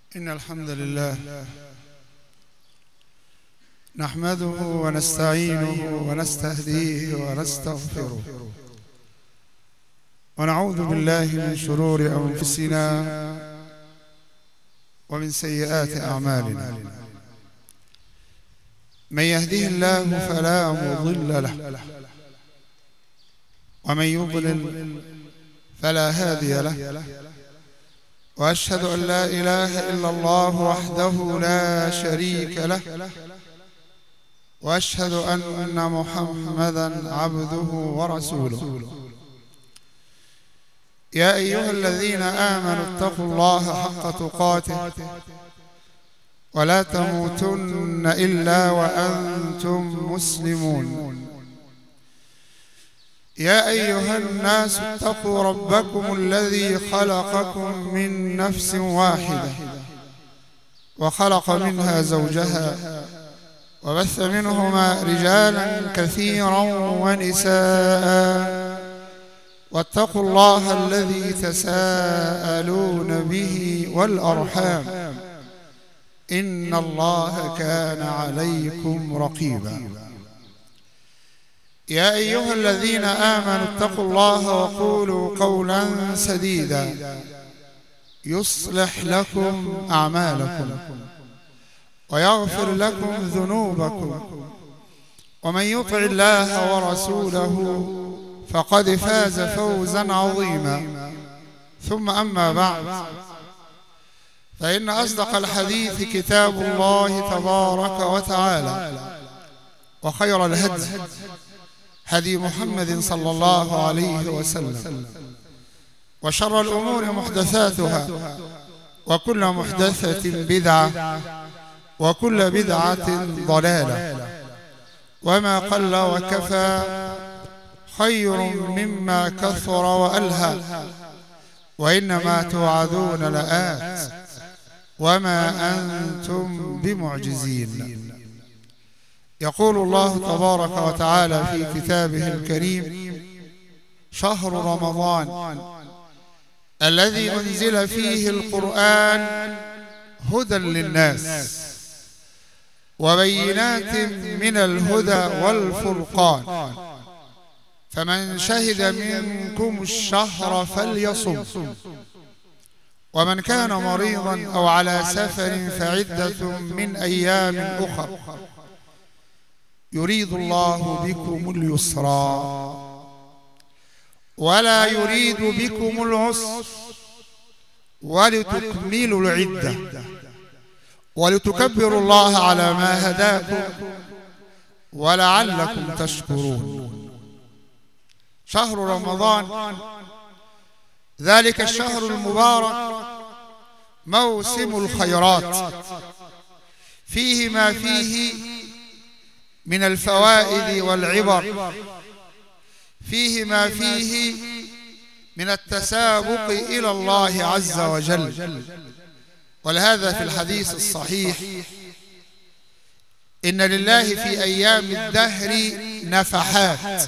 إن الحمد لله نحمده ونستعينه ونستهديه ونستغفره ونعوذ بالله من شرور أنفسنا ومن سيئات أعمالنا. من يهده الله فلا مضل له ومن يضلل فلا هادي له، وأشهد أن لا إله إلا الله وحده لا شريك له، وأشهد أن محمدا عبده ورسوله. يا أيها الذين آمنوا اتقوا الله حق تقاته ولا تموتن إلا وأنتم مسلمون. يا أيها الناس اتقوا ربكم الذي خلقكم من نفس واحدة وخلق منها زوجها وبث منهما رجالا كثيرا ونساء، واتقوا الله الذي تساءلون به والأرحام إن الله كان عليكم رقيبا. يا أيها الذين آمنوا اتقوا الله وقولوا قولا سديدا يصلح لكم أعمالكم ويغفر لكم ذنوبكم، ومن يطع الله ورسوله فقد فاز فوزا عظيما. ثم أما بعد، فإن أصدق الحديث كتاب الله تبارك وتعالى، وخير الهدي هدي محمد صلى الله عليه وسلم، وشر الأمور محدثاتها، وكل محدثة بدعة، وكل بدعة ضلالة، وما قل وكفى خير مما كثر وألهى، وإنما توعدون لآت وما أنتم بمعجزين. يقول الله تبارك وتعالى في كتابه الكريم: شهر رمضان الذي أنزل فيه القرآن هدى للناس وبينات من الهدى والفرقان، فمن شهد منكم الشهر فليصم، ومن كان مريضا أو على سفر فعدة من أيام أخر، يريد الله بكم اليسرى ولا يريد بكم العسر، ولتكملوا العدة ولتكبروا الله على ما هداكم ولعلكم تشكرون. شهر رمضان ذلك الشهر المبارك موسم الخيرات، فيه ما فيه من الفوائد والعبر، فيه ما فيه من التسابق إلى الله عز وجل. ولهذا في الحديث الصحيح: إن لله في أيام الدهر نفحات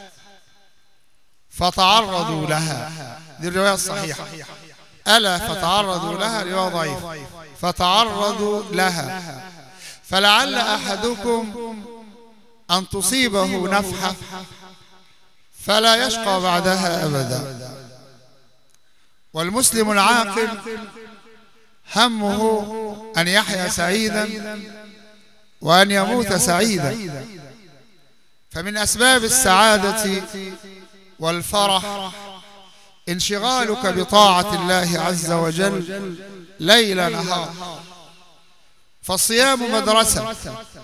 فتعرضوا لها. دي الرواية الصحيحة. ألا فتعرضوا لها، رواية ضعيفة، فتعرضوا لها، فلعل أحدكم أن تصيبه نفحة فلا يشقى بعدها أبدا. والمسلم العاقل همه أن يحيا سعيدا وأن يموت سعيدا. فمن أسباب السعادة والفرح انشغالك بطاعة الله عز وجل ليل نهار. فالصيام مدرسة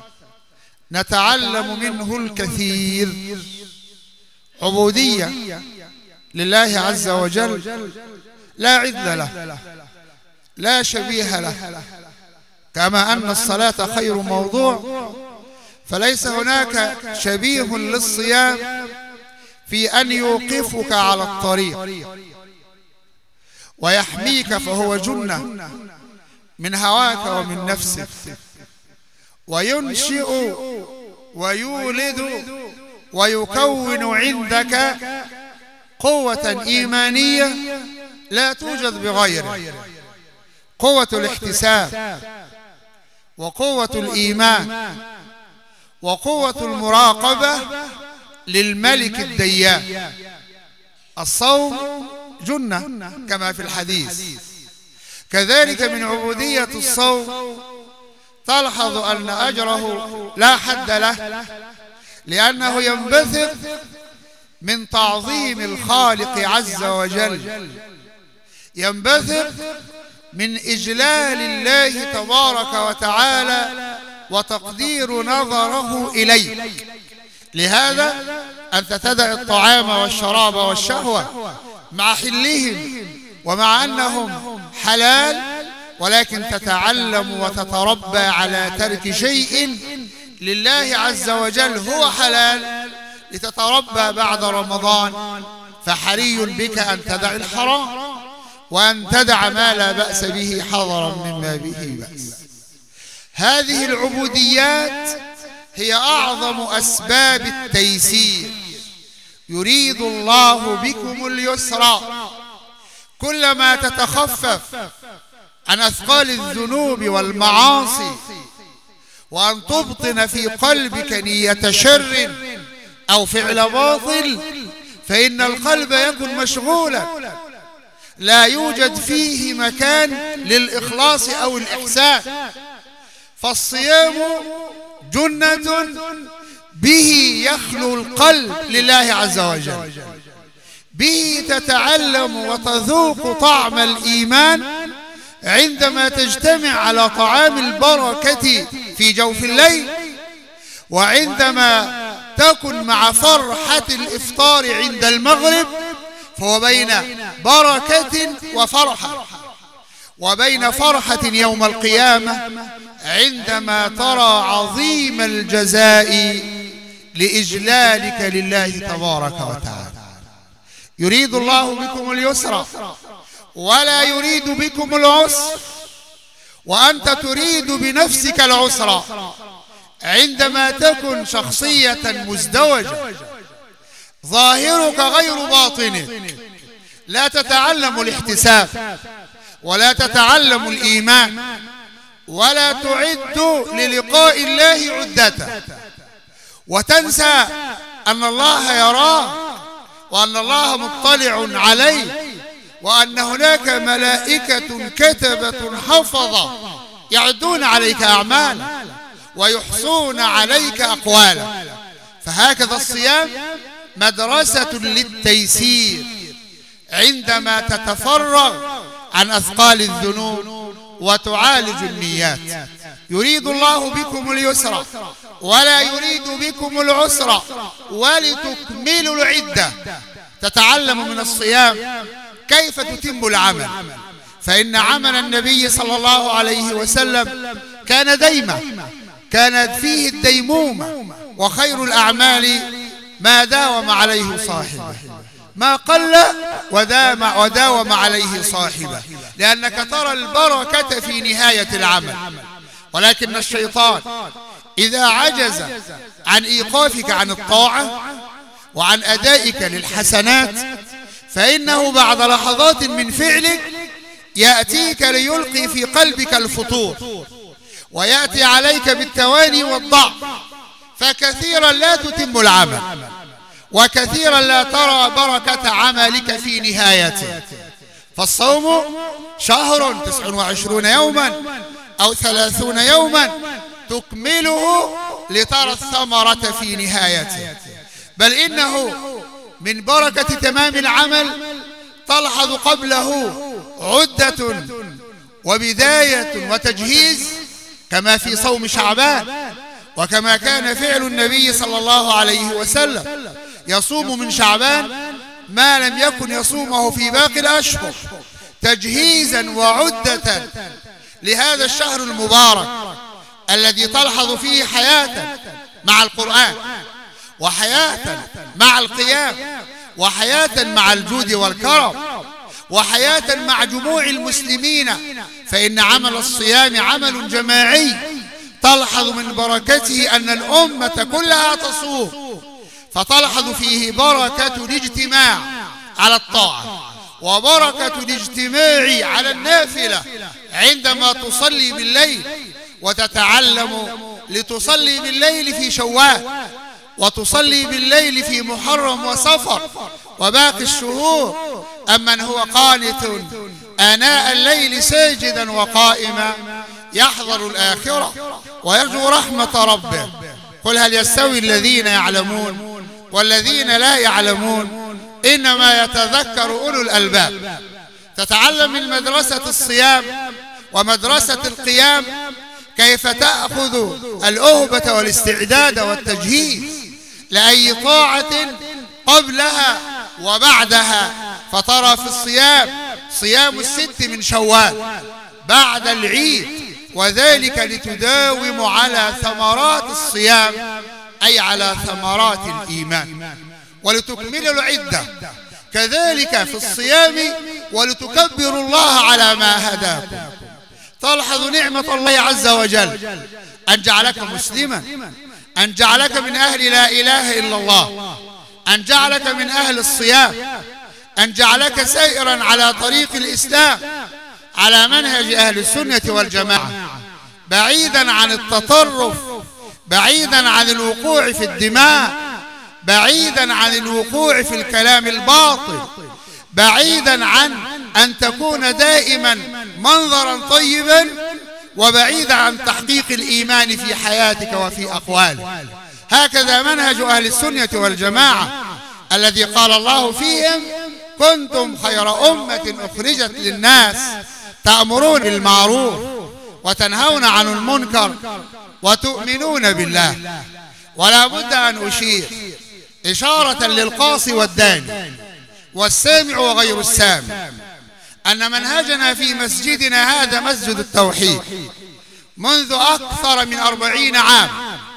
نتعلم منه الكثير، عبودية لله عز وجل لا عد له، لا شبيه له. كما أن الصلاة خير موضوع، فليس هناك شبيه للصيام في أن يوقفك على الطريق ويحميك، فهو جنة من هواك ومن نفسك، وينشئ ويولد ويكون عندك قوة إيمانية لا توجد بغيره. قوة الاحتساب، وقوة الإيمان، وقوة المراقبة للملك الديان. الصوم جنة كما في الحديث. كذلك من عبودية الصوم تلحظ أن أجره لا حد له، لأنه ينبثق من تعظيم الخالق عز وجل، ينبثق من إجلال الله تبارك وتعالى وتقدير نظره إليك. لهذا أنت تدع الطعام والشراب والشهوة مع حلهم ومع أنهم حلال، ولكن تتعلم وتتربى على ترك شيء لله عز وجل هو حلال لتتربى بعد رمضان. فحري بك أن تدع الحرام وأن تدع ما لا بأس به حذرا مما به بأس. هذه العبوديات هي أعظم أسباب التيسير. يريد الله بكم اليسر. كلما تتخفف عن أثقال الذنوب والمعاصي وأن تبطن في قلبك نية شر أو فعل باطل، فإن القلب يكون مشغولا، لا يوجد فيه مكان للإخلاص أو الإحسان. فالصيام جنة به يخلو القلب لله عز وجل، به تتعلم وتذوق طعم الإيمان عندما تجتمع على طعام البركة في جوف الليل، وعندما تكن مع فرحة الإفطار عند المغرب، فهو بين بركة وفرحة، وبين فرحة يوم القيامة عندما ترى عظيم الجزاء لإجلالك لله تبارك وتعالى. يريد الله بكم اليسر ولا يريد بكم العسر، وأنت تريد بنفسك العسر عندما تكن شخصية مزدوجة، ظاهرك غير باطنك، لا تتعلم الاحتساب ولا تتعلم الإيمان ولا تعد للقاء الله عدته، وتنسى أن الله يراه وأن الله مطلع عليه وأن هناك ملائكة كتبة حفظة يعدون عليك أعمالا ويحصون عليك أقوالا. فهكذا الصيام مدرسة للتيسير عندما تتفرغ عن أثقال الذنوب وتعالج النيات. يريد الله بكم اليسر ولا يريد بكم العسر ولتكملوا العدة. تتعلم من الصيام كيف تتم العمل، فإن عمل النبي صلى الله عليه وسلم كان ديما، كانت فيه الديمومة، وخير الأعمال ما داوم عليه صاحبه، ما قل وداوم عليه صاحبه، لأنك ترى البركة في نهاية العمل. ولكن الشيطان إذا عجز عن إيقافك عن الطاعة وعن أدائك للحسنات، فإنه بعد لحظات من فعلك يأتيك ليلقي في قلبك الفتور، ويأتي عليك بالتواني والضعف، فكثيرا لا تتم العمل، وكثيرا لا ترى بركة عملك في نهايته. فالصوم شهر 29 يوما أو 30 يوما تكمله لترى الثمرة في نهايته. بل إنه من بركة تمام العمل تلحظ قبله عدة وبداية وتجهيز، كما في صوم شعبان، وكما كان فعل النبي صلى الله عليه وسلم، يصوم من شعبان ما لم يكن يصومه في باقي الأشهر تجهيزا وعدة لهذا الشهر المبارك الذي تلحظ فيه حياة مع القرآن، وحياة مع القيام، وحياة مع الجود والكرم، وحياة مع جموع المسلمين. فإن عمل الصيام عمل جماعي تلحظ من بركته أن الأمة كلها تصوم، فتلحظ فيه بركة الاجتماع على الطاعة وبركة الاجتماع على النافلة عندما تصلي بالليل، وتتعلم لتصلي بالليل في شوال، وتصلي بالليل في محرم وصفر وباقي الشهور. أمن هو قانت آناء الليل ساجدا وقائما يحذر الآخرة ويرجو رحمة ربه. قل هل يستوي الذين يعلمون والذين لا يعلمون إنما يتذكر أولو الألباب. تتعلم من مدرسة الصيام ومدرسة القيام كيف تأخذ الأهبة والاستعداد والتجهيز لأي طاعة قبلها وبعدها. فترى في الصيام صيام الست من شوال بعد العيد، وذلك لتداوم على ثمرات الصيام أي على ثمرات الإيمان، ولتكمل العدة كذلك في الصيام ولتكبروا الله على ما هداكم. تلحظ نعمة الله عز وجل أن جعلك مسلما، أن جعلك من أهل لا إله إلا الله، أن جعلك من أهل الصيام، أن جعلك سائرا على طريق الإسلام على منهج أهل السنة والجماعة، بعيدا عن التطرف، بعيدا عن الوقوع في الدماء، بعيدا عن الوقوع في الكلام الباطل، بعيدا عن أن تكون دائما منظرا طيبا، وبعيدا عن تحقيق الإيمان في حياتك وفي أقوالك. هكذا منهج أهل السنة والجماعة الذي قال الله فيهم: كنتم خير أمة أخرجت للناس تأمرون بالمعروف وتنهون عن المنكر وتؤمنون بالله. ولا بد أن أشير إشارة للقاصي والداني والسامع وغير السامع أن منهجنا في مسجدنا هذا مسجد التوحيد منذ أكثر من 40 عام،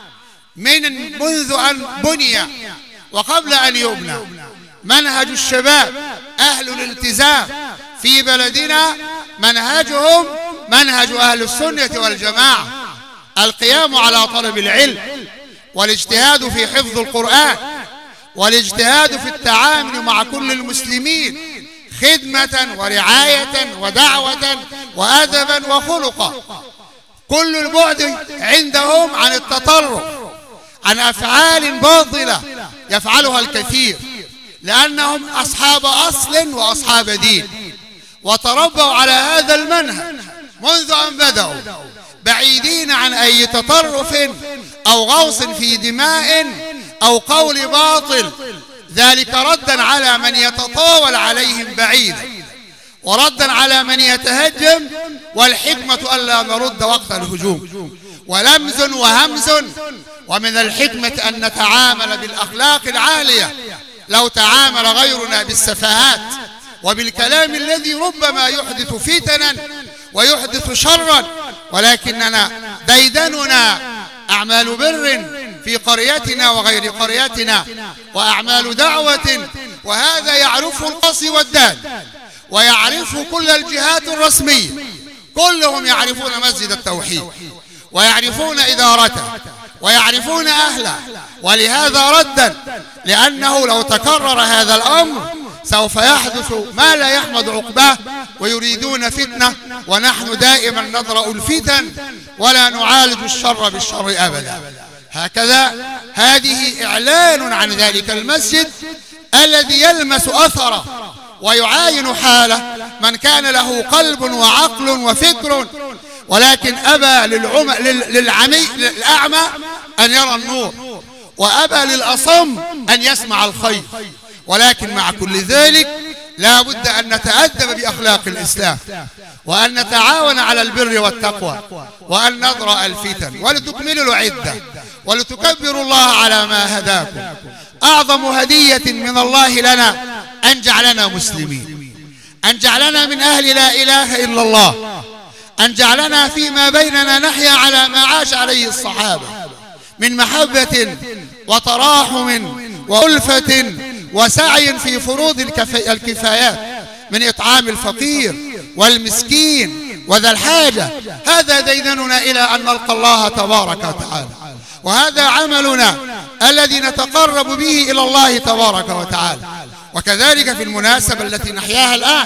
منذ أن بني وقبل أن يبنى. منهج الشباب أهل الالتزام في بلدنا منهجهم منهج أهل السنة والجماعة، القيام على طلب العلم والاجتهاد في حفظ القرآن والاجتهاد في التعامل مع كل المسلمين خدمة ورعاية ودعوة وأدبا وخلقا. كل البعد عندهم عن التطرف، عن أفعال باطلة يفعلها الكثير، لأنهم أصحاب أصل وأصحاب دين، وتربوا على هذا المنهج منذ أن بدأوا، بعيدين عن أي تطرف أو غوص في دماء أو قول باطل. ذلك ردا على من يتطاول عليهم بعيدا، وردا على من يتهجم، والحكمة ألا نرد وقت الهجوم، ولمز وهمز. ومن الحكمة أن نتعامل بالأخلاق العالية. لو تعامل غيرنا بالسفاهات وبالكلام الذي ربما يحدث فتنا ويحدث شرا، ولكننا ديدننا أعمال بر في قريتنا وغير قريتنا وأعمال دعوة، وهذا يعرفه القاصي والدان ويعرفه كل الجهات الرسمية. كلهم يعرفون مسجد التوحيد ويعرفون إدارته ويعرفون أهله. ولهذا ردا، لأنه لو تكرر هذا الأمر سوف يحدث ما لا يحمد عقباه، ويريدون فتنة، ونحن دائما نضرأ الفتن ولا نعالج الشر بالشر أبدا. هكذا هذه إعلان عن ذلك المسجد الذي يلمس أثره ويعاين حاله من كان له قلب وعقل وفكر، ولكن أبى للأعمى أن يرى النور، وأبى للأصم أن يسمع الخير. ولكن مع كل ذلك لا بد أن نتأدب بأخلاق الإسلام، وأن نتعاون على البر والتقوى، وأن نضرأ الفتن، ولتكملوا العدة، ولتكبروا الله على ما هداكم. أعظم هدية من الله لنا أن جعلنا مسلمين، أن جعلنا من أهل لا إله إلا الله، أن جعلنا فيما بيننا نحيا على ما عاش عليه الصحابة من محبة وتراحم وألفة وسعي في فروض الكفايات، من إطعام الفقير والمسكين وذا الحاجة. هذا ديدننا إلى أن نلقى الله تبارك وتعالى، وهذا عملنا الذي نتقرب به إلى الله تبارك وتعالى. وكذلك في المناسبة التي نحياها الآن،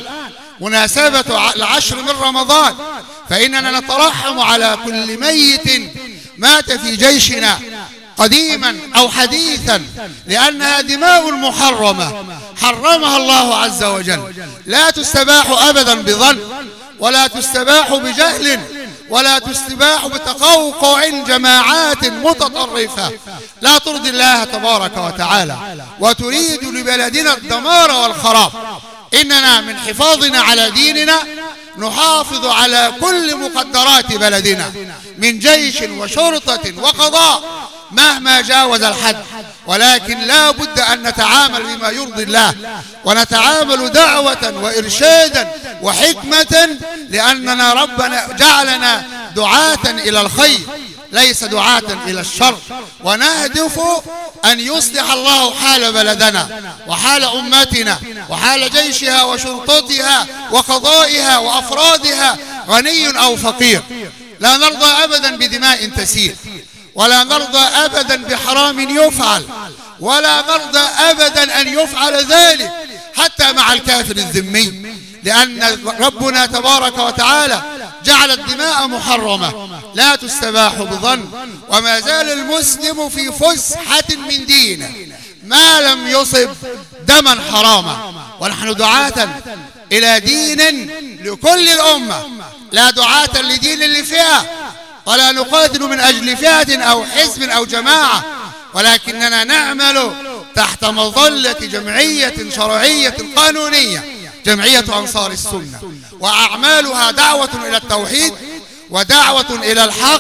مناسبة العشر من رمضان، فإننا نترحم على كل ميت مات في جيشنا قديما أو حديثا، لأنها دماء محرمة حرمها الله عز وجل، لا تستباح أبدا بظن، ولا تستباح بجهل، ولا تستباح بتقوقع جماعات متطرفة لا ترضي الله تبارك وتعالى وتريد لبلدنا الدمار والخراب. إننا من حفاظنا على ديننا نحافظ على كل مقدرات بلدنا من جيش وشرطة وقضاء مهما جاوز الحد، ولكن لا بد أن نتعامل بما يرضي الله، ونتعامل دعوة وإرشادا وحكمة، لأننا ربنا جعلنا دعاة إلى الخير ليس دعاة إلى الشر، ونهدف أن يصلح الله حال بلدنا وحال أمتنا وحال جيشها وشرطتها وقضائها وأفرادها، غني أو فقير. لا نرضى أبدا بدماء تسيل، ولا نرضى أبدا بحرام يفعل، ولا نرضى أبدا أن يفعل ذلك حتى مع الكافر الذمي، لأن ربنا تبارك وتعالى جعل الدماء محرمة لا تستباح بظن، وما زال المسلم في فسحة من دينه ما لم يصب دما حراما. ونحن دعاة إلى دين لكل الأمة، لا دعاة لدين لفئة، ولا نقاتل من أجل فئة أو حزب أو جماعة، ولكننا نعمل تحت مظلة جمعية شرعية قانونية، جمعية أنصار السنة، وأعمالها دعوة إلى التوحيد ودعوة إلى الحق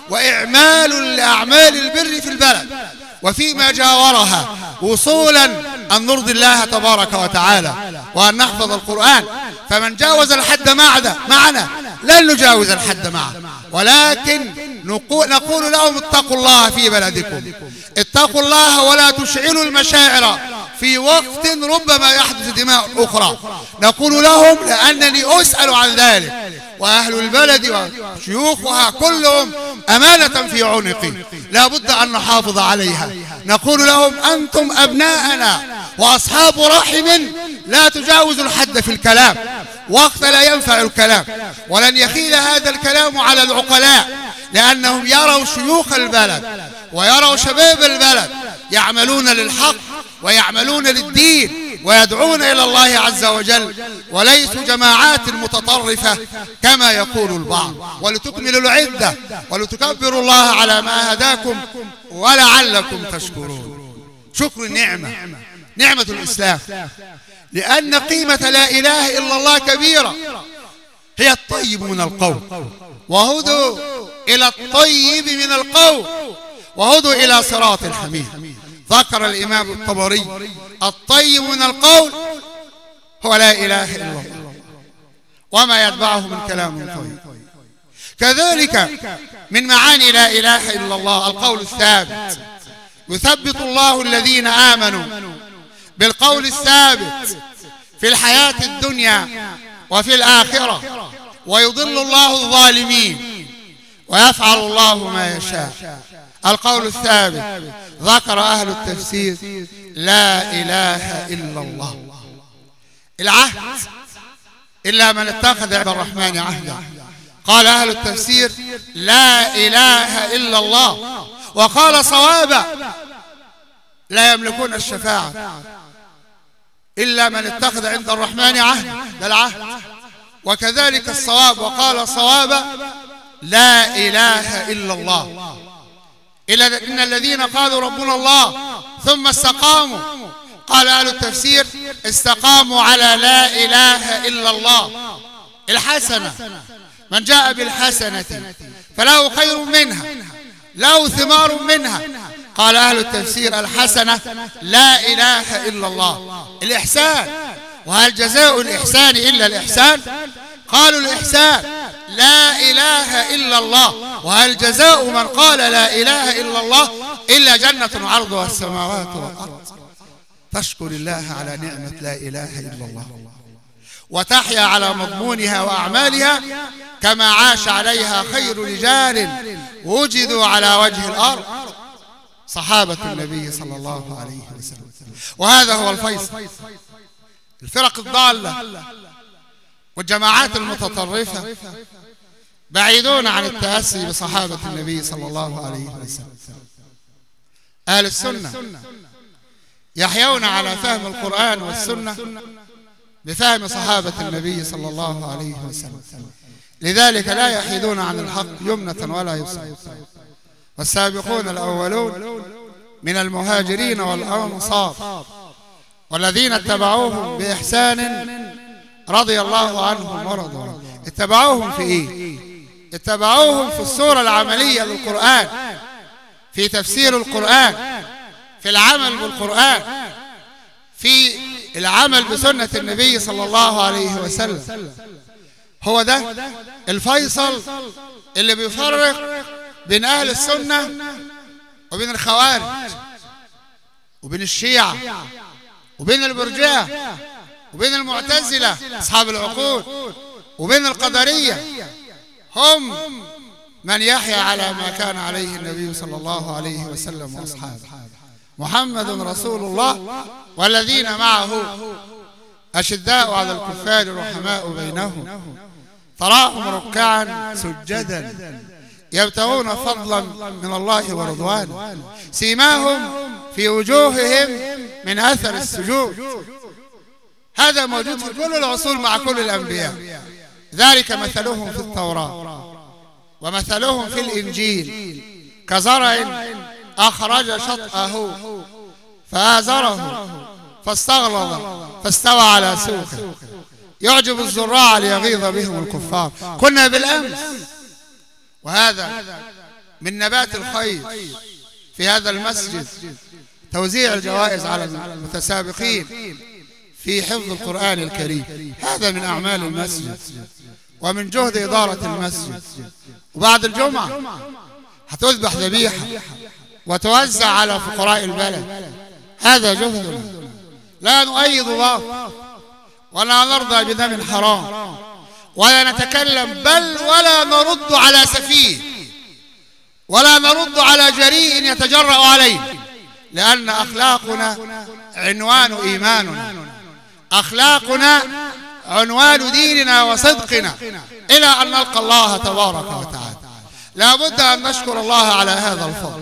وإعمال لأعمال البر في البلد وفيما جاورها، وصولا أن نرضي الله تبارك وتعالى وأن نحفظ القرآن. فمن جاوز الحد معنا لن نجاوز الحد معه، ولكن نقول لهم اتقوا الله في بلدكم، اتقوا الله ولا تشعلوا المشاعر في وقت ربما يحدث دماء أخرى. نقول لهم لأنني أسأل عن ذلك، وأهل البلد وشيوخها كلهم أمانة في عنقي لا بد أن نحافظ عليها. نقول لهم أنتم أبناءنا وأصحاب رحم، لا تجاوزوا الحد في الكلام وقت لا ينفع الكلام، ولن يخيل هذا الكلام على العقلاء، لأنهم يروا شيوخ البلد ويروا شباب البلد يعملون للحق ويعملون للدين ويدعون إلى الله عز وجل، وليسوا جماعات متطرفة كما يقول البعض. ولتكملوا العدة ولتكبروا الله على ما هداكم ولعلكم تشكرون. شكر النعمة، نعمة الإسلام، لأن قيمة لا إله إلا الله كبيرة. هي الطيب من القول، وهدوا إلى الطيب من القول، وهدوا إلى صراط الحميد. ذكر الإمام الطبري الطيب من القول هو لا إله إلا الله وما يتبعه من كلام طيب. كذلك من معاني لا إله إلا الله القول الثابت، يثبت الله الذين آمنوا بالقول الثابت في الحياة الدنيا وفي الآخرة، ويضل الله الظالمين ويفعل الله ما يشاء. القول الثابت ذكر أهل التفسير لا إله إلا الله، العهد إلا من اتخذ عند الرحمن عهدا. قال أهل التفسير لا إله إلا الله، وقال صوابا لا يملكون الشفاعة إلا من اتخذ عند الرحمن عهدا، ده العهد. وكذلك الصواب، وقال صوابا لا إله إلا الله، إلا إن الذين قالوا ربنا الله ثم استقاموا، قال أهل التفسير استقاموا على لا إله إلا الله. الحسنة، من جاء بالحسنة فله خير منها، له ثمار منها. قال أهل التفسير الحسنة لا إله إلا الله. الإحسان، وهل جزاء الإحسان إلا الإحسان؟ قالوا الإحسان لا إله إلا الله، وهل جزاء من قال لا إله إلا الله إلا جنة عرضها السماوات والأرض. تشكر الله على نعمة لا إله إلا الله، وتحيا على مضمونها وأعمالها كما عاش عليها خير رجال وجدوا على وجه الأرض، صحابة النبي صلى الله عليه وسلم. وهذا هو الفيصل، الفرق الضالة والجماعات المتطرفة بعيدون عن التأسي بصحابة النبي صلى الله عليه وسلم. أهل السنة يحيون على فهم القرآن والسنة بفهم صحابة النبي صلى الله عليه وسلم، لذلك لا يحيدون عن الحق يمنة ولا يسرا. والسابقون الأولون من المهاجرين والأنصار والذين اتبعوهم بإحسان رضي الله عنهم ورضوا عنه. اتبعوهم في إيه؟ اتبعوهم في الصورة العملية للقرآن، في تفسير القرآن، في العمل بالقرآن، في العمل بسنة النبي صلى الله عليه وسلم. هو ده الفيصل اللي بيفرق بين أهل السنة وبين الخوارج وبين الشيعة وبين المرجئة وبين المعتزلة أصحاب العقول وبين القدرية. هم من يحيا على ما كان عليه النبي صلى الله عليه وسلم وأصحابه. محمد رسول الله والذين معه أشداء على الكفار رحماء بينهم تراهم ركعا سجدا يبتغون فضلا من الله ورضوانه سيماهم في وجوههم من أثر السجود. هذا موجود في كل العصور مع كل الأنبياء. ذلك مثلهم في التوراة ومثلهم في الإنجيل كزرع أخرج شطأه فآزره فاستغلظ فاستوى على سوقه يعجب الزراع ليغيظ بهم الكفار. كنا بالأمس وهذا من نبات الخير في هذا المسجد توزيع الجوائز على المتسابقين في حفظ القرآن الكريم. هذا من أعمال المسجد ومن جهد إدارة المسجد. وبعد الجمعة هتذبح ذبيحة وتوزع على فقراء البلد. هذا جهدنا. لا نؤيد الله ولا نرضى بدم حرام ولا نتكلم بل ولا نرد على سفيه ولا نرد على جريء يتجرأ عليه، لأن أخلاقنا عنوان إيماننا، أخلاقنا عنوان ديننا وصدقنا إلى أن نلقى الله تبارك وتعالى. لا بد أن نشكر الله على هذا الفضل،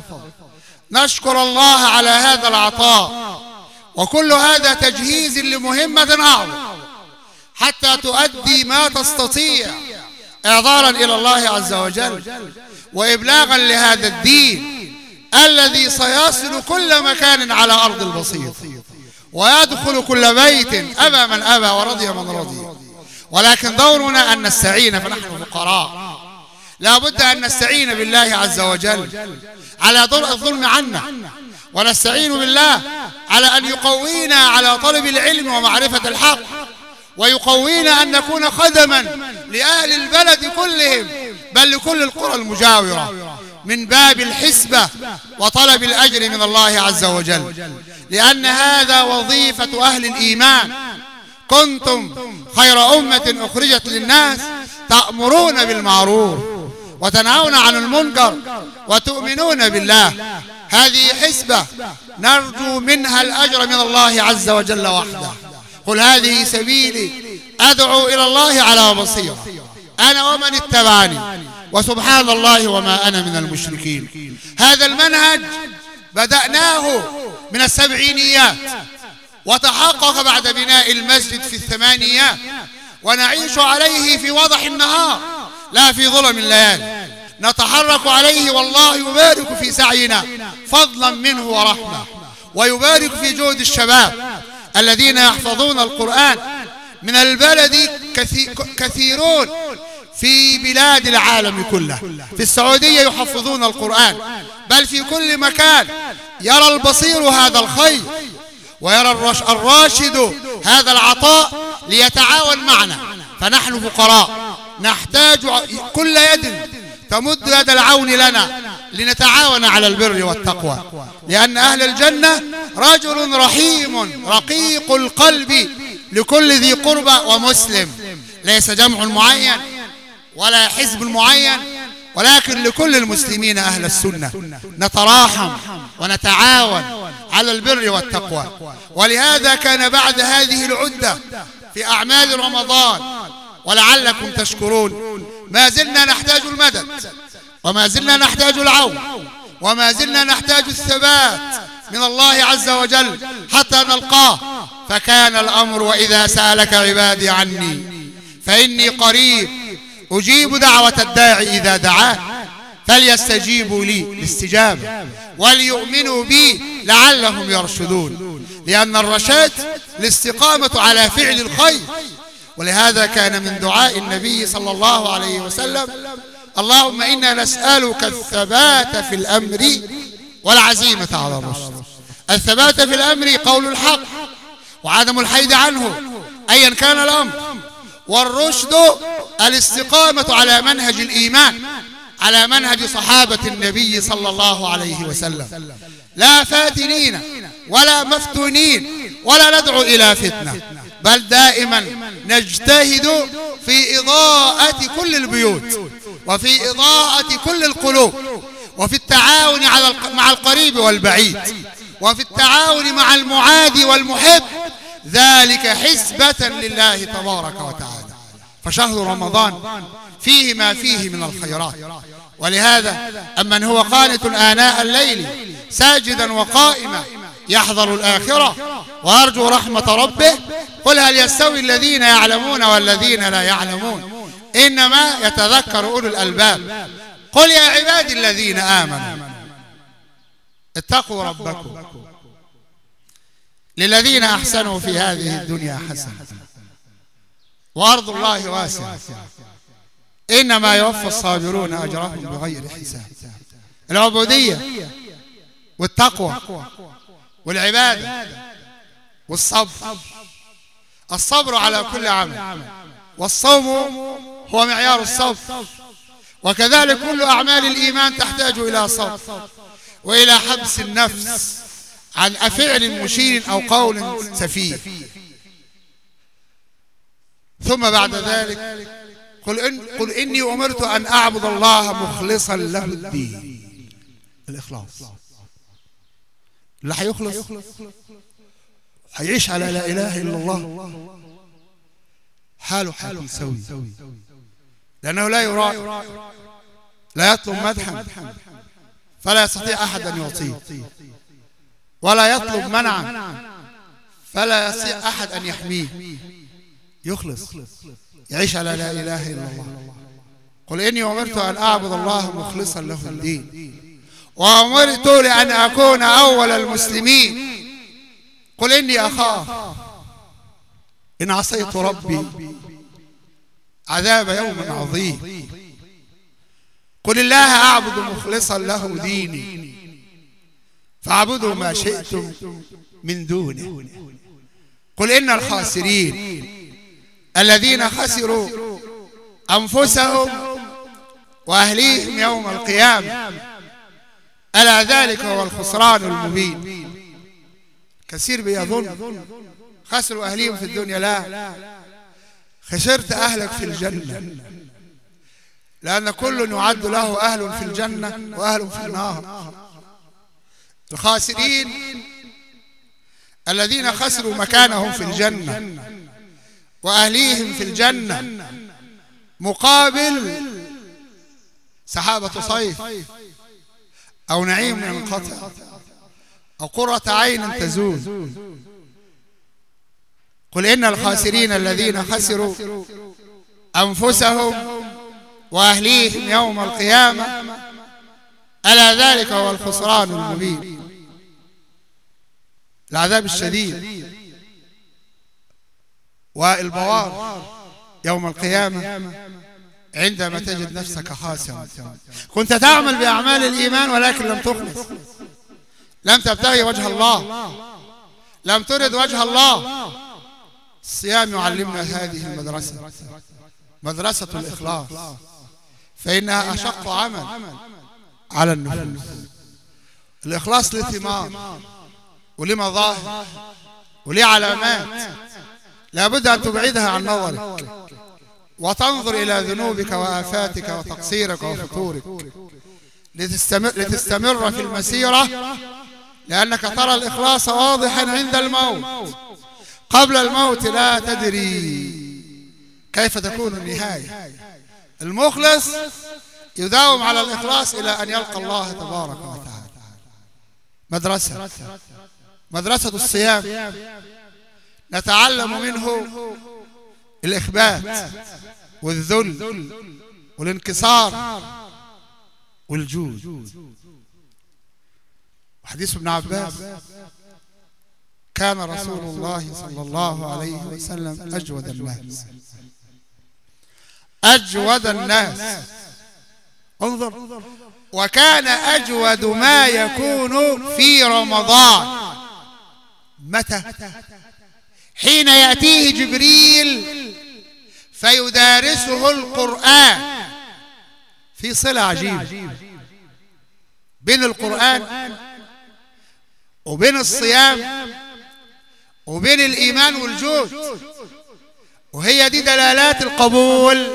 نشكر الله على هذا العطاء، وكل هذا تجهيز لمهمة أعظم حتى تؤدي ما تستطيع إعذارا إلى الله عز وجل وإبلاغا لهذا الدين الذي سيصل كل مكان على أرض البسيط ويدخل كل بيت أبى من أبى ورضي من رضي. ولكن دورنا أن نستعين، فنحن فقراء، لا بد أن نستعين بالله عز وجل على درء الظلم عنا، ونستعين بالله على أن يقوينا على طلب العلم ومعرفة الحق، ويقوينا أن نكون خدما لأهل البلد كلهم بل لكل القرى المجاورة من باب الحسبة وطلب الأجر من الله عز وجل، لأن هذا وظيفة أهل الإيمان. كنتم خير أمة أخرجت للناس تأمرون بالمعروف وتنهون عن المنكر وتؤمنون بالله. هذه حسبة نرجو منها الأجر من الله عز وجل وحده. قل هذه سبيلي أدعو إلى الله على بصيرة أنا ومن اتبعني وسبحان الله وما أنا من المشركين. هذا المنهج بدأناه من السبعينيات وتحقق بعد بناء المسجد في الثمانينات، ونعيش عليه في وضح النهار لا في ظلم الليالي، نتحرك عليه والله يبارك في سعينا فضلا منه ورحمة، ويبارك في جهد الشباب الذين يحفظون القرآن. من البلد كثيرون في بلاد العالم كله، في السعودية يحفظون القرآن، بل في كل مكان يرى البصير هذا الخير ويرى الراشد هذا العطاء ليتعاون معنا. فنحن فقراء نحتاج كل يد تمد يد العون لنا لنتعاون على البر والتقوى، لأن أهل الجنة رجل رحيم رقيق القلب لكل ذي قربى ومسلم، ليس جمع معين ولا حزب معين، ولكن لكل المسلمين أهل السنة نتراحم ونتعاون على البر والتقوى. ولهذا كان بعد هذه العدة في أعمال رمضان ولعلكم تشكرون ما زلنا نحتاج المدد، وما زلنا نحتاج العون، وما زلنا نحتاج الثبات من الله عز وجل حتى نلقاه. فكان الأمر وإذا سألك عبادي عني فإني قريب أجيب دعوة الداعي إذا دعان فليستجيبوا لي الاستجابة وليؤمنوا بي لعلهم يرشدون، لأن الرشاد الاستقامة على فعل الخير. ولهذا كان من دعاء النبي صلى الله عليه وسلم اللهم إنا نسألك الثبات في الأمر والعزيمة على الرشد. الثبات في الأمر قول الحق وعدم الحيد عنه أيا كان الأمر، والرشد الاستقامة على منهج الإيمان، على منهج صحابة النبي صلى الله عليه وسلم، لا فاتنين ولا مفتونين ولا ندعو إلى فتنة، بل دائما نجتهد في إضاءة كل البيوت وفي إضاءة كل القلوب، وفي التعاون مع القريب والبعيد، وفي التعاون مع المعادي والمحب، ذلك حسبة لله تبارك وتعالى. فشهر رمضان فيه ما فيه من الخيرات. ولهذا أمن هو قانت آناء الليل ساجدا وقائما يحذر الآخرة ويرجو رحمة ربه قل هل يستوي الذين يعلمون والذين لا يعلمون إنما يتذكر أولو الألباب. قل يا عبادي الذين آمنوا اتقوا ربكم للذين أحسنوا في هذه الدنيا حسنة وأرض الله واسعة إنما يوفى الصابرون أجرهم بغير حساب. العبودية والتقوى والعبادة والصبر، الصبر على كل عمل، والصوم هو معيار الصبر، وكذلك كل أعمال الإيمان تحتاج إلى صبر وإلى حبس النفس عن فعل مشين أو قول سفيه. ثم بعد ذلك قل إني أمرت أن أعبد الله مخلصا له الدين. الإخلاص، اللي هيخلص هيعيش على لا إله إلا الله حاله حيكون سوي، لأنه لا يراء، لا يطلب مدحا فلا يستطيع أحد أن يعطيه، ولا يطلب منعا فلا يستطيع أحد أن يحميه. يخلص، يعيش على لا إله إلا الله. قل إني أمرت أن أعبد الله مخلصا له الدين وأمرت لأن أكون أول المسلمين. قل إني أخاف إن عصيت ربي عذاب يوم عظيم. قل الله أعبد مخلصا له ديني فاعبدوا ما شئتم من دونه. قل إن الخاسرين الذين خسروا أنفسهم وأهليهم يوم القيامة ألا ذلك هو الخسران المبين. كثير بيظن خسروا أهليهم في الدنيا، لا، خسرت أهلك في الجنة، لأن كل يعد له أهل في الجنة وأهل في النار. الخاسرين الذين خسروا مكانهم في الجنة وأهليهم في الجنة مقابل سحابة صيف أو نعيم ينقطع أو قرة عين تزول. قل إن الخاسرين الذين خسروا أنفسهم وأهليهم يوم القيامة ألا ذلك هو الخسران المبين. العذاب الشديد والبوار يوم القيامة عندما تجد نفسك خاسرا. كنت تعمل بأعمال الإيمان ولكن لم تخلص، لم تبتغي وجه الله، لم ترد وجه الله. الصيام يعلمنا هذه المدرسة، مدرسة الإخلاص، فإنها أشق عمل على النفوس. الإخلاص له ثمار وليه مظاهر وليه علامات لابد أن تبعدها عن نظرك وتنظر إلى ذنوبك وآفاتك وتقصيرك وفتورك لتستمر في المسيرة لأنك ترى الإخلاص واضحا عند الموت. قبل الموت لا تدري كيف تكون النهاية. المخلص يداوم على الإخلاص إلى أن يلقى الله تبارك وتعالى. مدرسة الصيام نتعلم منه الإخبات والذل والانكسار والجود. وحديث ابن عباس: كان رسول الله صلى الله عليه وسلم أجود الناس. انظر: وكان أجود ما يكون في رمضان. متى؟ حين يأتيه جبريل فيدارسه القرآن. في صلة عجيبة بين القرآن وبين الصيام وبين الإيمان والجود، وهي دي دلالات القبول.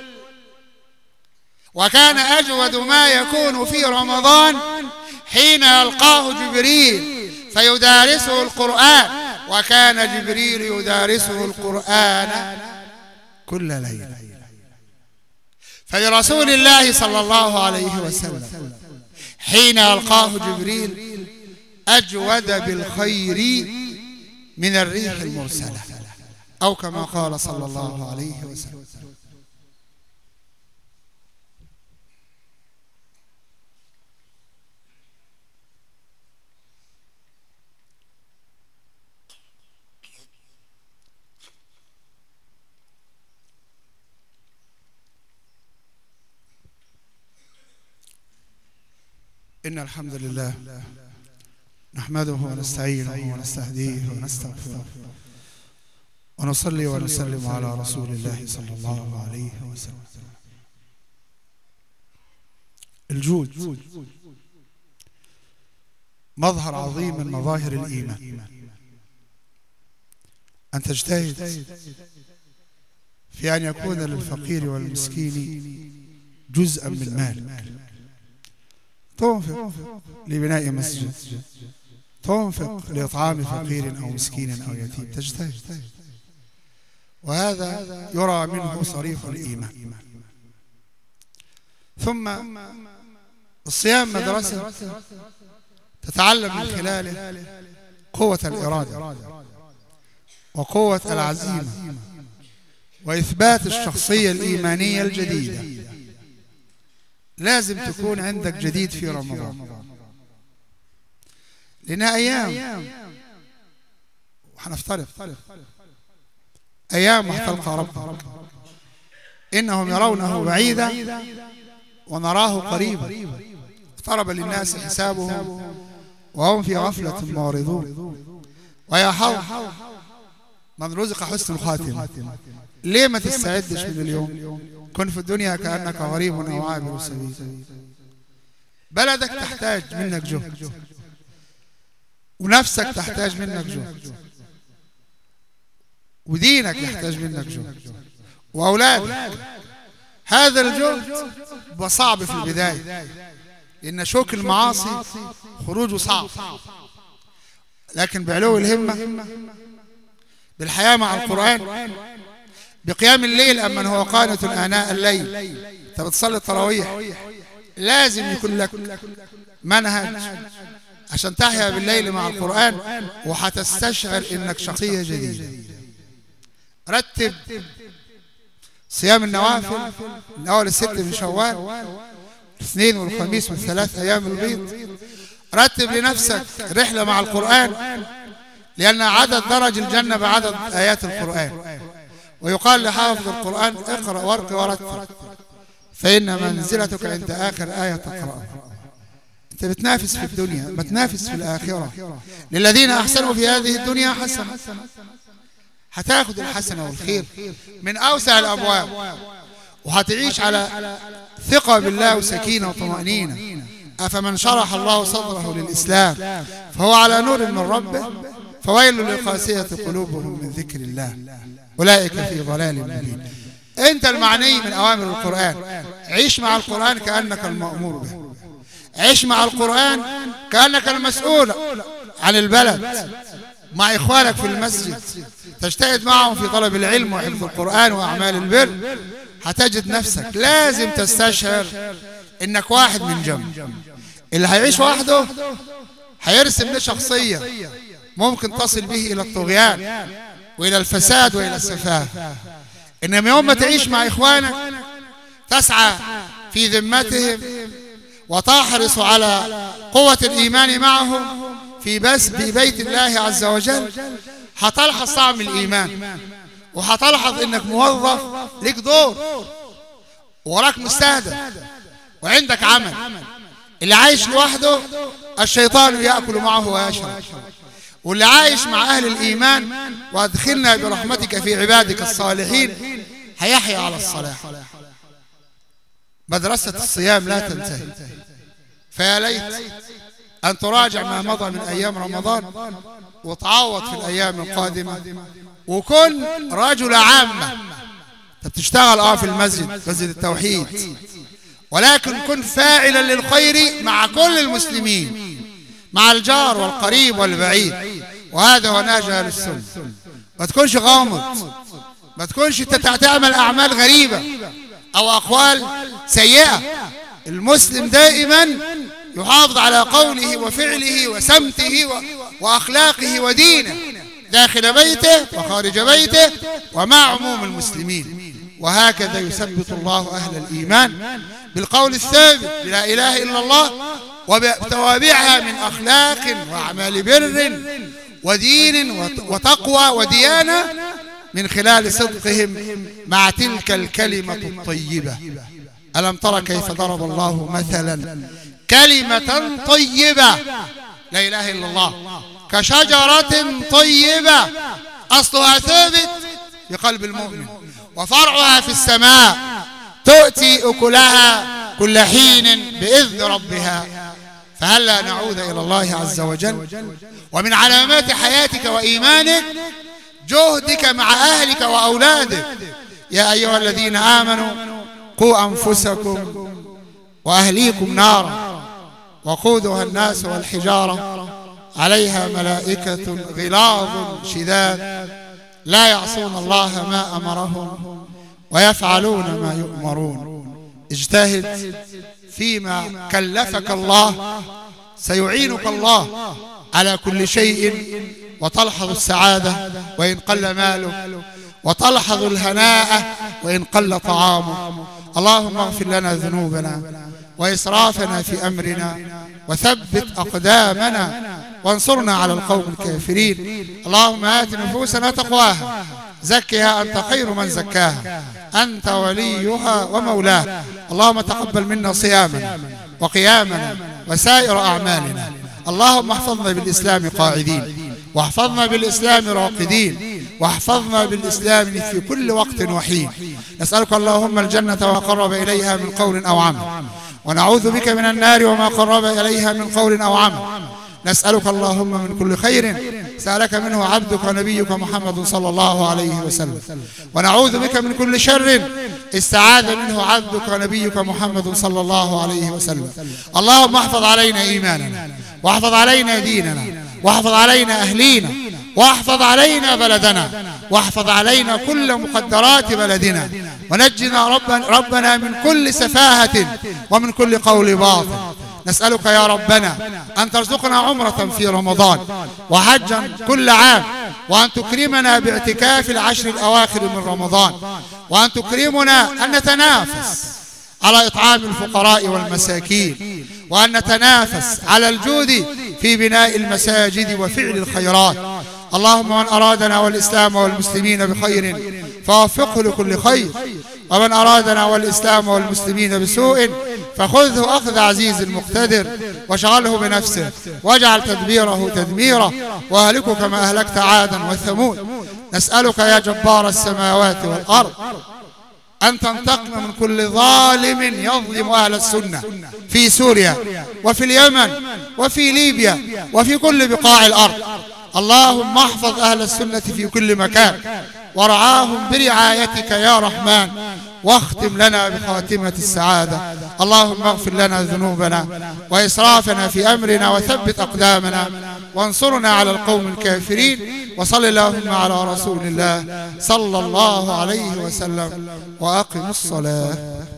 وكان أجود ما يكون في رمضان حين يلقاه جبريل فيدارسه القرآن، وكان جبريل يدارسه القرآن كل ليلة. فلرسول الله صلى الله عليه وسلم حين يلقاه جبريل أجود بالخير من الريح المرسلة، أو كما قال صلى الله عليه وسلم. إن الحمد لله نحمده ونستعينه ونستهديه ونستغفره ونصلي ونسلم على رسول الله صلى الله عليه وسلم. الجود مظهر عظيم من مظاهر الإيمان. أن تجتهد في أن يكون للفقير والمسكين جزءا من مالك. تنفق لبناء مسجد، تنفق لإطعام فقير أو مسكين أو يتيم، تجتهد. وهذا يرى منه صريح الإيمان. ثم الصيام مدرسة تتعلم من خلاله قوة الإرادة وقوة العزيمة وإثبات الشخصية الإيمانية الجديدة. لازم تكون عندك جديد في رمضان، لأنها أيام وحنفترض أيام وحتلقى ربك. إنهم يرونه بعيدا ونراه قريبا، اقترب للناس حسابهم وهم في غفلة معرضون. ويا حظ من رزق حسن الخاتمة. ليه ما تستعدش من اليوم؟ كن في الدنيا كأنك غريب أو عابر سبيل. بلدك تحتاج منك جهد، ونفسك تحتاج منك جهد، ودينك يحتاج منك جهد، وأولادك. هذا الجهد بصعب في البداية، لأن شوك المعاصي خروجه صعب، لكن بعلو الهمة، بالحياة مع القرآن، بقيام الليل. أمن هو قانت آناء الليل، أنت بتصلي التراويح، لازم يكون لك منهج عشان تحيا بالليل مع القرآن، وحتستشعر إنك شخصية جديدة. رتب صيام النوافل من أول 6 من شوال، الاثنين والخميس والثلاث أيام البيض. رتب لنفسك رحلة مع القرآن، لأن عدد درج الجنة بعدد آيات القرآن. ويقال لحافظ القرآن: اقرأ وارق ورتل، فإن منزلتك عند آخر آية تقرأها. أنت بتنافس في الدنيا، ما تنافس في الآخرة. للذين أحسنوا في هذه الدنيا حسنة. هتاخد الحسنة والخير من أوسع الأبواب، وهتعيش على ثقة بالله وسكينة وطمأنينة. أفمن شرح الله صدره للإسلام فهو على نور من ربه، فويل للقاسية قلوبهم من ذكر الله أولئك في ضلال مبين. أنت المعني من أوامر القرآن. عيش مع القرآن كأنك المأمور به. عيش مع القرآن كأنك المسؤول عن البلد، مع إخوانك في المسجد، تجتهد معهم في طلب العلم وحفظ القرآن وأعمال البر، هتجد نفسك لازم تستشعر إنك واحد من جنب. اللي هيعيش وحده هيرسم له شخصية ممكن تصل به إلى الطغيان وإلى الفساد وإلى السفاهة. إنما يوم ما تعيش مع إخوانك تسعى في ذمتهم وتحرص على قوة الإيمان معهم في بيت الله عز وجل، هتلحظ طعم الإيمان، وهتلحظ إنك موظف لك دور وراك مستهدف وعندك عمل. اللي عايش لوحده الشيطان يأكل معه ويشرب، واللي عايش مع أهل الإيمان وأدخلنا برحمتك في عبادك الصالحين هيحيا على الصلاة. مدرسة الصيام لا تنتهي، فيا ليت أن تراجع ما مضى من أيام رمضان وتعوض في الأيام القادمة، وكن رجل عامة. أنت بتشتغل في المسجد، مسجد التوحيد، ولكن كن فاعلا للخير مع كل المسلمين، مع الجار والقريب والبعيد، وهذا هو نهج أهل السنة. ما تكونش غامض، ما تكونش تعمل أعمال غريبة أو أقوال سيئة. المسلم دائما يحافظ على قوله وفعله وسمته وأخلاقه ودينه داخل بيته وخارج بيته ومع عموم المسلمين. وهكذا يثبت الله أهل الإيمان بالقول الثابت بلا إله إلا الله وبتوابعها من أخلاق وأعمال بر ودين وتقوى وديانة من خلال صدقهم مع تلك الكلمة الطيبة. ألم ترى كيف ضرب الله مثلا كلمة طيبة لا إله إلا الله كشجرة طيبة أصلها ثابت في قلب المؤمن وفرعها في السماء تؤتي أكلها كل حين بإذن ربها. فهلا نعود إلى الله عز وجل. ومن علامات حياتك وإيمانك جهدك مع أهلك وأولادك. يا أيها الذين آمنوا قوا أنفسكم وأهليكم نارا وقودها الناس والحجارة عليها ملائكة غلاظ شداد لا يعصون الله ما أمرهم ويفعلون ما يؤمرون. اجتهد فيما كلفك الله، سيعينك الله على كل شيء، وتلحظ السعادة وإن قل ماله، وتلحظ الهناء وإن قل طعامه. اللهم اغفر لنا ذنوبنا وإسرافنا في أمرنا وثبت أقدامنا وانصرنا على القوم الكافرين. اللهم آت نفوسنا تقواها زكها أنت خير من زكاها أنت وليها ومولاها. اللهم تقبل منا صيامنا وقيامنا وسائر أعمالنا. اللهم احفظنا بالإسلام قاعدين، واحفظنا بالإسلام راقدين، واحفظنا بالإسلام في كل وقت وحين. نسألك اللهم الجنة وما قرب إليها من قول أو عمل، ونعوذ بك من النار وما قرب إليها من قول أو عمل. نسألك اللهم من كل خير سألك منه عبدك ونبيك محمد صلى الله عليه وسلم، ونعوذ بك من كل شر استعاذ منه عبدك ونبيك محمد صلى الله عليه وسلم. اللهم احفظ علينا إيماننا، واحفظ علينا ديننا، واحفظ علينا أهلينا، واحفظ علينا بلدنا، واحفظ علينا كل مقدرات بلدنا، ونجنا ربنا من كل سفاهة ومن كل قول باطل. نسألك يا ربنا أن ترزقنا عمرة في رمضان وحجا كل عام، وأن تكرمنا باعتكاف العشر الأواخر من رمضان، وأن تكرمنا أن نتنافس على إطعام الفقراء والمساكين، وأن نتنافس على الجود في بناء المساجد وفعل الخيرات. اللهم من أرادنا والإسلام والمسلمين بخير فوفقه لكل خير، ومن أرادنا والإسلام والمسلمين بسوء فخذه أخذ عزيز مقتدر، وشغله بنفسه واجعل تدبيره تدميرا، وأهلكه كما أهلكت عادا وثمود. نسألك يا جبار السماوات والأرض أن تنتقم من كل ظالم يظلم أهل السنة في سوريا وفي اليمن وفي ليبيا وفي كل بقاع الأرض. اللهم احفظ أهل السنة في كل مكان ورعاهم برعايتك يا رحمن، واختم لنا بخاتمة السعادة. اللهم اغفر لنا ذنوبنا وإسرافنا في أمرنا وثبت أقدامنا وانصرنا على القوم الكافرين. وصل اللهم على رسول الله صلى الله عليه وسلم وأقم الصلاة.